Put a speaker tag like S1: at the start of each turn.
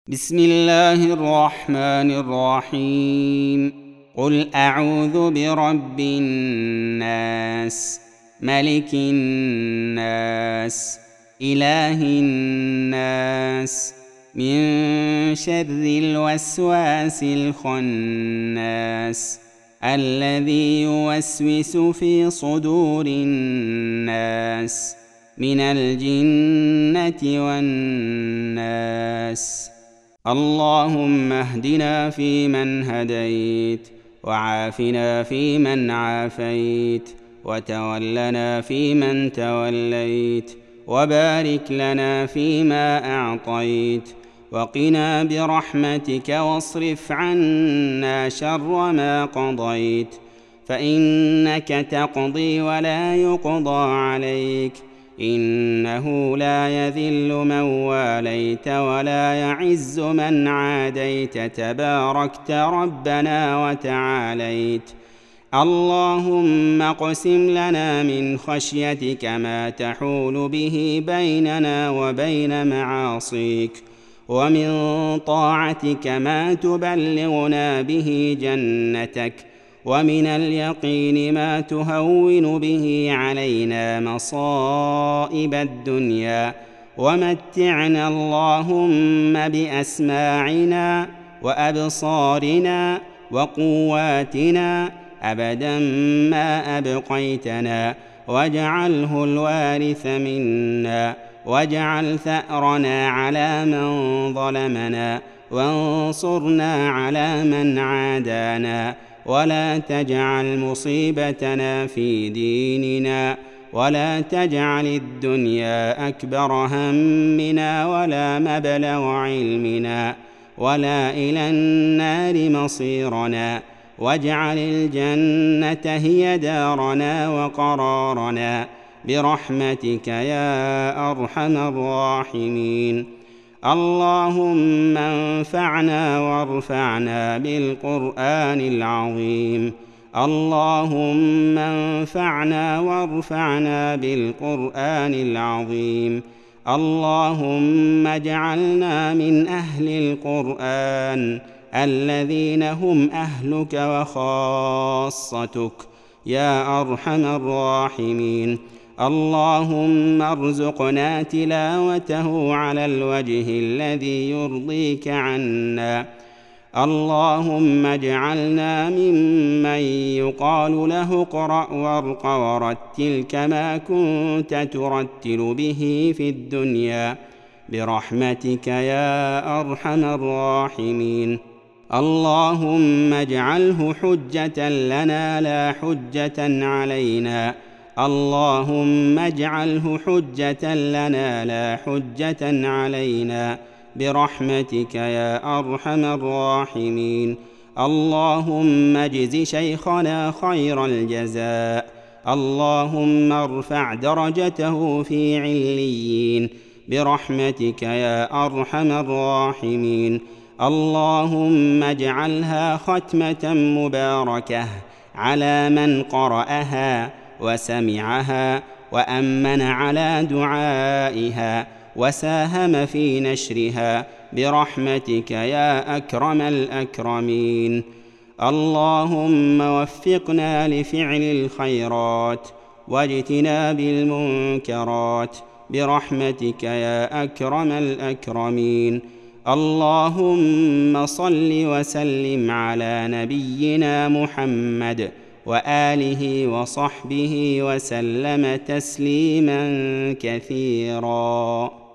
S1: بسم الله الرحمن الرحيم. قل أعوذ برب الناس، ملك الناس، إله الناس، من شر الوسواس الخناس، الذي يوسوس في صدور الناس من الجنة والناس. اللهم اهدنا فيمن هديت، وعافنا فيمن عافيت، وتولنا فيمن توليت، وبارك لنا فيما أعطيت، وقنا برحمتك واصرف عنا شر ما قضيت، فإنك تقضي ولا يقضى عليك، إنه لا يذل من واليت ولا يعز من عاديت، تباركت ربنا وتعاليت. اللهم اقسم لنا من خشيتك ما تحول به بيننا وبين معاصيك، ومن طاعتك ما تبلغنا به جنتك، ومن اليقين ما تهون به علينا مصائب الدنيا، ومتعنا اللهم بأسماعنا وأبصارنا وقواتنا أبدا ما أبقيتنا، واجعله الوارث منا، واجعل ثأرنا على من ظلمنا، وانصرنا على من عادانا، ولا تجعل مصيبتنا في ديننا، ولا تجعل الدنيا أكبر همنا ولا مبلغ علمنا، ولا إلى النار مصيرنا، واجعل الجنة هي دارنا وقرارنا، برحمتك يا أرحم الراحمين. اللهم انفعنا وارفعنا بالقرآن العظيم. اللهم انفعنا وارفعنا بالقرآن العظيم. اللهم اجعلنا من أهل القرآن الذين هم أهلك وخاصتك يا أرحم الراحمين. اللهم ارزقنا تلاوته على الوجه الذي يرضيك عنا. اللهم اجعلنا ممن يقال له اقرأ وارق ورتل كما كنت ترتل به في الدنيا، برحمتك يا أرحم الراحمين. اللهم اجعله حجة لنا لا حجة علينا. اللهم اجعله حجة لنا لا حجة علينا، برحمتك يا أرحم الراحمين. اللهم اجز شيخنا خير الجزاء. اللهم ارفع درجته في عليين، برحمتك يا أرحم الراحمين. اللهم اجعلها ختمة مباركة على من قرأها وسمعها وأمن على دعائها وساهم في نشرها، برحمتك يا أكرم الأكرمين. اللهم وفقنا لفعل الخيرات واجتناب المنكرات، برحمتك يا أكرم الأكرمين. اللهم صل وسلم على نبينا محمد وآله وصحبه وسلم تسليما كثيرا.